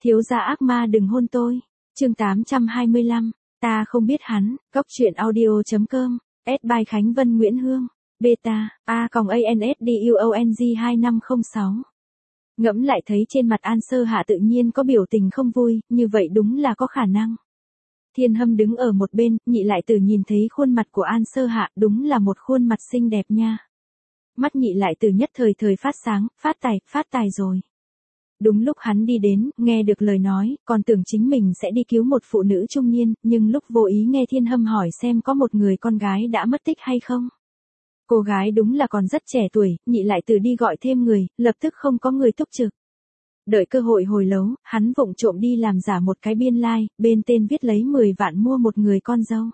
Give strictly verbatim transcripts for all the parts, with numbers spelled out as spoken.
Thiếu gia ác ma đừng hôn tôi. Chương tám trăm hai mươi lăm, ta không biết hắn. Góc truyện audio chấm com. S by Khánh Vân Nguyễn Hương. Beta, A còng A N S D U O N G hai năm không sáu. Ngẫm lại thấy trên mặt An Sơ Hạ tự nhiên có biểu tình không vui, như vậy đúng là có khả năng. Thiên Hâm đứng ở một bên, Nhị Lại Tử nhìn thấy khuôn mặt của An Sơ Hạ, đúng là một khuôn mặt xinh đẹp nha. Mắt Nhị Lại Tử nhất thời thời phát sáng, phát tài, phát tài rồi. Đúng lúc hắn đi đến, nghe được lời nói, còn tưởng chính mình sẽ đi cứu một phụ nữ trung niên, nhưng lúc vô ý nghe Thiên Hâm hỏi xem có một người con gái đã mất tích hay không. Cô gái đúng là còn rất trẻ tuổi, Nhị Lại Tử đi gọi thêm người, lập tức không có người túc trực. Đợi cơ hội hồi lâu, hắn vụng trộm đi làm giả một cái biên lai, like, bên tên viết lấy mười vạn mua một người con dâu.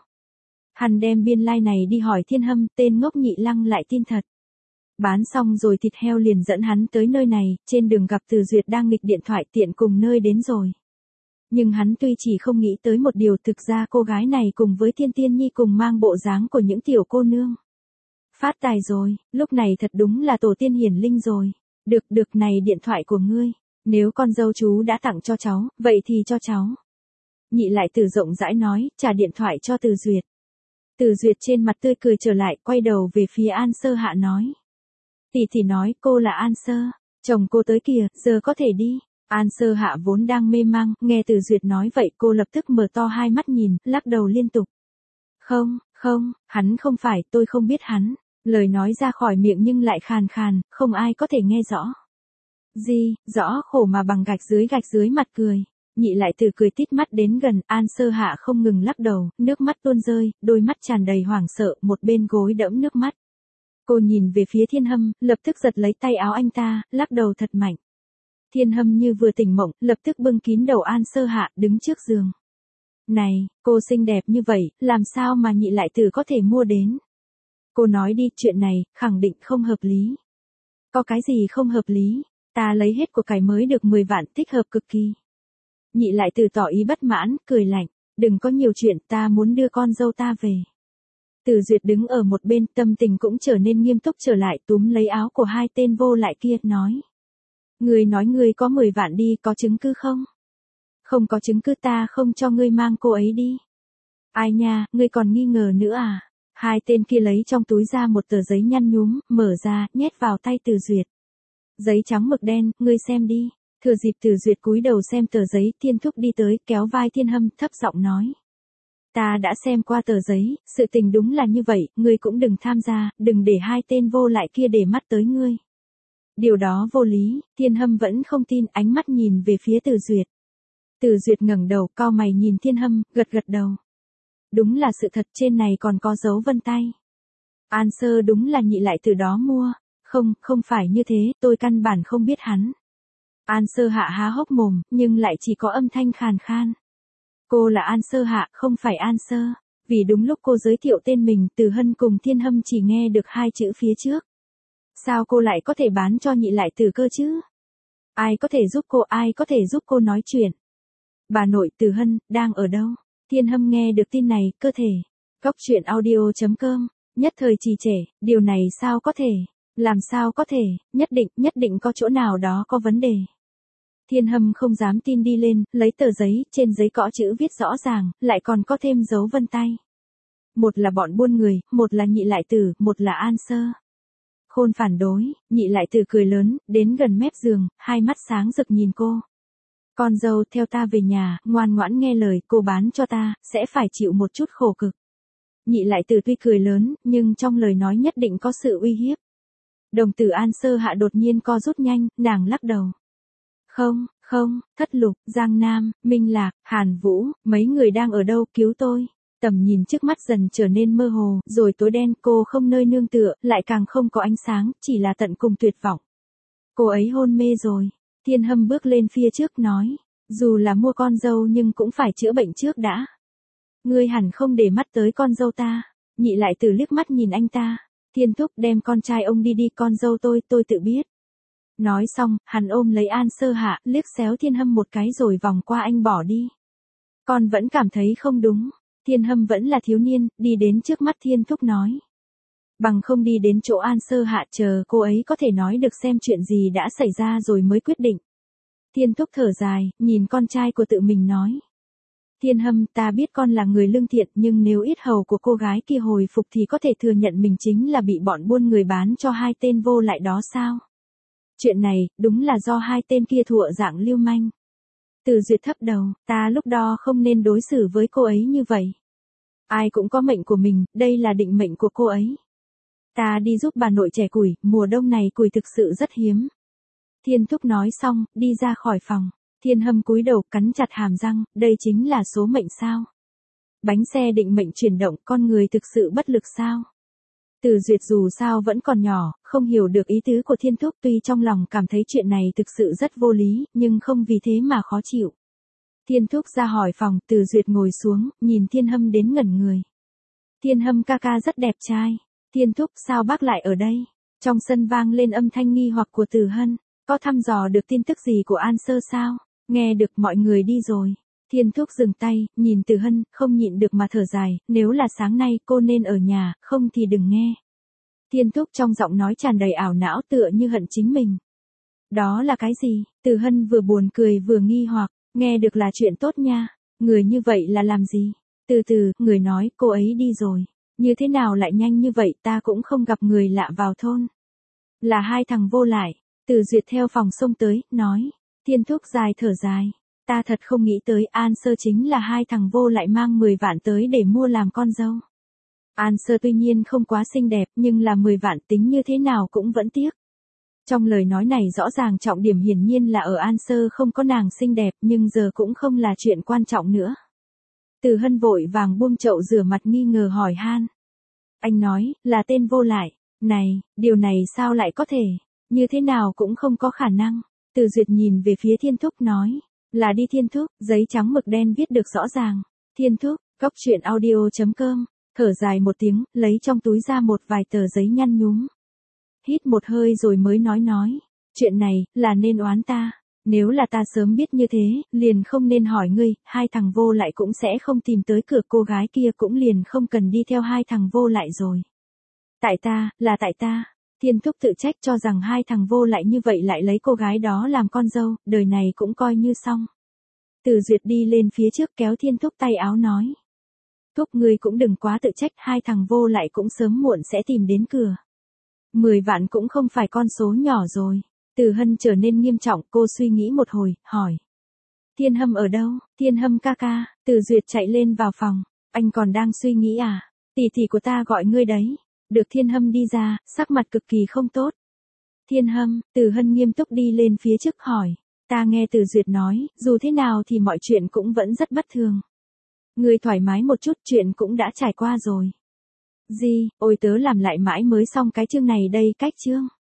Hắn đem biên lai like này đi hỏi Thiên Hâm, tên ngốc Nhị Lăng lại tin thật. Bán xong rồi thịt heo liền dẫn hắn tới nơi này, trên đường gặp Từ Duyệt đang nghịch điện thoại tiện cùng nơi đến rồi. Nhưng hắn tuy chỉ không nghĩ tới một điều, thực ra cô gái này cùng với Thiên Tiên Nhi cùng mang bộ dáng của những tiểu cô nương. Phát tài rồi, lúc này thật đúng là tổ tiên hiển linh rồi. Được được này điện thoại của ngươi, nếu con dâu chú đã tặng cho cháu, vậy thì cho cháu. Nhị Lại Tử rộng rãi nói, trả điện thoại cho Từ Duyệt. Từ Duyệt trên mặt tươi cười trở lại, quay đầu về phía An Sơ Hạ nói. Tỷ tỷ nói cô là An Sơ, chồng cô tới kìa, giờ có thể đi. An Sơ Hạ vốn đang mê mang, nghe Từ Duyệt nói vậy cô lập tức mở to hai mắt nhìn, lắc đầu liên tục. Không, không, hắn không phải, tôi không biết hắn. Lời nói ra khỏi miệng nhưng lại khàn khàn, không ai có thể nghe rõ. Gì, rõ khổ mà bằng gạch dưới gạch dưới mặt cười. Nhị Lại Tử cười tít mắt đến gần, An Sơ Hạ không ngừng lắc đầu, nước mắt tuôn rơi, đôi mắt tràn đầy hoảng sợ, một bên gối đẫm nước mắt. Cô nhìn về phía Thiên Hâm, lập tức giật lấy tay áo anh ta, lắc đầu thật mạnh. Thiên Hâm như vừa tỉnh mộng, lập tức bưng kín đầu An Sơ Hạ, đứng trước giường. Này, cô xinh đẹp như vậy, làm sao mà Nhị Lại Tử có thể mua đến? Cô nói đi, chuyện này, khẳng định không hợp lý. Có cái gì không hợp lý? Ta lấy hết của cải mới được mười vạn, thích hợp cực kỳ. Nhị Lại Tử tỏ ý bất mãn, cười lạnh. Đừng có nhiều chuyện, ta muốn đưa con dâu ta về. Từ Duyệt đứng ở một bên, tâm tình cũng trở nên nghiêm túc trở lại, túm lấy áo của hai tên vô lại kia, nói. Ngươi nói ngươi có mười vạn đi, có chứng cứ không? Không có chứng cứ ta không cho ngươi mang cô ấy đi. Ai nha, ngươi còn nghi ngờ nữa à? Hai tên kia lấy trong túi ra một tờ giấy nhăn nhúm, mở ra, nhét vào tay Từ Duyệt. Giấy trắng mực đen, ngươi xem đi. Thừa dịp Từ Duyệt cúi đầu xem tờ giấy, Thiên Thúc đi tới, kéo vai Thiên Hâm, thấp giọng nói. Ta đã xem qua tờ giấy, sự tình đúng là như vậy, ngươi cũng đừng tham gia, đừng để hai tên vô lại kia để mắt tới ngươi. Điều đó vô lý, Thiên Hâm vẫn không tin, ánh mắt nhìn về phía Từ Duyệt. Từ Duyệt ngẩng đầu, cau mày nhìn Thiên Hâm, gật gật đầu. Đúng là sự thật, trên này còn có dấu vân tay. An Sơ đúng là Nhị Lại Tử đó mua. Không, không phải như thế, tôi căn bản không biết hắn. An Sơ Hạ há hốc mồm, nhưng lại chỉ có âm thanh khàn khan. Cô là An Sơ Hạ, không phải An Sơ. Vì đúng lúc cô giới thiệu tên mình, Từ Hân cùng Thiên Hâm chỉ nghe được hai chữ phía trước. Sao cô lại có thể bán cho Nhị Lại Tử cơ chứ? Ai có thể giúp cô, ai có thể giúp cô nói chuyện? Bà nội Từ Hân, đang ở đâu? Thiên Hâm nghe được tin này, cơ thể. Góc truyện audio chấm com, nhất thời trì trệ, điều này sao có thể? Làm sao có thể, nhất định, nhất định có chỗ nào đó có vấn đề. Thiên Hâm không dám tin đi lên, lấy tờ giấy, trên giấy có chữ viết rõ ràng, lại còn có thêm dấu vân tay. Một là bọn buôn người, một là Nhị Lại Tử, một là An Sơ. Khôn phản đối, Nhị Lại Tử cười lớn, đến gần mép giường, hai mắt sáng rực nhìn cô. Con dâu, theo ta về nhà, ngoan ngoãn nghe lời, cô bán cho ta, sẽ phải chịu một chút khổ cực. Nhị Lại Tử tuy cười lớn, nhưng trong lời nói nhất định có sự uy hiếp. Đồng tử An Sơ Hạ đột nhiên co rút nhanh, nàng lắc đầu. Không, không, Thất Lục, Giang Nam, Minh Lạc, Hàn Vũ, mấy người đang ở đâu, cứu tôi. Tầm nhìn trước mắt dần trở nên mơ hồ, rồi tối đen, cô không nơi nương tựa, lại càng không có ánh sáng, chỉ là tận cùng tuyệt vọng. Cô ấy hôn mê rồi. Thiên Hâm bước lên phía trước nói, dù là mua con dâu nhưng cũng phải chữa bệnh trước đã. Ngươi hẳn không để mắt tới con dâu ta. Nhị Lại Tử liếc mắt nhìn anh ta. Thiên Thúc, đem con trai ông đi đi, con dâu tôi, tôi tự biết. Nói xong, hắn ôm lấy An Sơ Hạ, liếc xéo Thiên Hâm một cái rồi vòng qua anh bỏ đi. Con vẫn cảm thấy không đúng. Thiên Hâm vẫn là thiếu niên, đi đến trước mắt Thiên Thúc nói. Bằng không đi đến chỗ An Sơ Hạ chờ cô ấy có thể nói được xem chuyện gì đã xảy ra rồi mới quyết định. Thiên Thúc thở dài, nhìn con trai của tự mình nói. Thiên Hâm, ta biết con là người lương thiện, nhưng nếu yết hầu của cô gái kia hồi phục thì có thể thừa nhận mình chính là bị bọn buôn người bán cho hai tên vô lại đó sao? Chuyện này, đúng là do hai tên kia thụa dạng lưu manh. Từ Duyệt thấp đầu, ta lúc đó không nên đối xử với cô ấy như vậy. Ai cũng có mệnh của mình, đây là định mệnh của cô ấy. Ta đi giúp bà nội chẻ củi, mùa đông này củi thực sự rất hiếm. Thiên Thúc nói xong, đi ra khỏi phòng. Thiên Hâm cúi đầu cắn chặt hàm răng, đây chính là số mệnh sao? Bánh xe định mệnh chuyển động, con người thực sự bất lực sao? Từ Duyệt dù sao vẫn còn nhỏ, không hiểu được ý tứ của Thiên Thúc, tuy trong lòng cảm thấy chuyện này thực sự rất vô lý, nhưng không vì thế mà khó chịu. Thiên Thúc ra hỏi phòng, Từ Duyệt ngồi xuống, nhìn Thiên Hâm đến ngẩn người. Thiên Hâm ca ca rất đẹp trai. Thiên Thúc, sao bác lại ở đây? Trong sân vang lên âm thanh nghi hoặc của Từ Hân, có thăm dò được tin tức gì của An Sơ sao? Nghe được mọi người đi rồi. Thiên Thúc dừng tay, nhìn Từ Hân, không nhịn được mà thở dài, nếu là sáng nay cô nên ở nhà, không thì đừng nghe. Thiên Thúc trong giọng nói tràn đầy ảo não tựa như hận chính mình. Đó là cái gì? Từ Hân vừa buồn cười vừa nghi hoặc, nghe được là chuyện tốt nha. Người như vậy là làm gì? Từ từ, người nói, cô ấy đi rồi. Như thế nào lại nhanh như vậy, ta cũng không gặp người lạ vào thôn. Là hai thằng vô lại. Từ Duyệt theo phòng xông tới, nói. Thiên Thúc dài thở dài. Ta thật không nghĩ tới An Sơ chính là hai thằng vô lại mang mười vạn tới để mua làm con dâu. An Sơ tuy nhiên không quá xinh đẹp nhưng là mười vạn tính như thế nào cũng vẫn tiếc. Trong lời nói này rõ ràng trọng điểm hiển nhiên là ở An Sơ không có nàng xinh đẹp nhưng giờ cũng không là chuyện quan trọng nữa. Từ Hân vội vàng buông chậu rửa mặt nghi ngờ hỏi han. Anh nói, là tên vô lại. Này, điều này sao lại có thể? Như thế nào cũng không có khả năng. Từ Duyệt nhìn về phía Thiên Thúc nói. Là đi Thiên Thúc, giấy trắng mực đen viết được rõ ràng. Thiên Thúc, cốc truyện audio chấm com, thở dài một tiếng, lấy trong túi ra một vài tờ giấy nhăn nhúm. Hít một hơi rồi mới nói nói. Chuyện này, là nên oán ta. Nếu là ta sớm biết như thế, liền không nên hỏi ngươi, hai thằng vô lại cũng sẽ không tìm tới cửa, cô gái kia cũng liền không cần đi theo hai thằng vô lại rồi. Tại ta, là tại ta. Thiên Thúc tự trách cho rằng hai thằng vô lại như vậy lại lấy cô gái đó làm con dâu, đời này cũng coi như xong. Từ Duyệt đi lên phía trước kéo Thiên Thúc tay áo nói. Thúc ngươi cũng đừng quá tự trách, hai thằng vô lại cũng sớm muộn sẽ tìm đến cửa. Mười vạn cũng không phải con số nhỏ rồi. Từ Hân trở nên nghiêm trọng, cô suy nghĩ một hồi, hỏi. Thiên Hâm ở đâu? Thiên Hâm ca ca. Từ Duyệt chạy lên vào phòng. Anh còn đang suy nghĩ à? Tỷ tỷ của ta gọi ngươi đấy. Được Thiên Hâm đi ra, sắc mặt cực kỳ không tốt. Thiên Hâm, Từ Hân nghiêm túc đi lên phía trước hỏi. Ta nghe Từ Duyệt nói, dù thế nào thì mọi chuyện cũng vẫn rất bất thường. Ngươi thoải mái một chút, chuyện cũng đã trải qua rồi. Gì, ôi tớ làm lại mãi mới xong cái chương này đây, cách chương.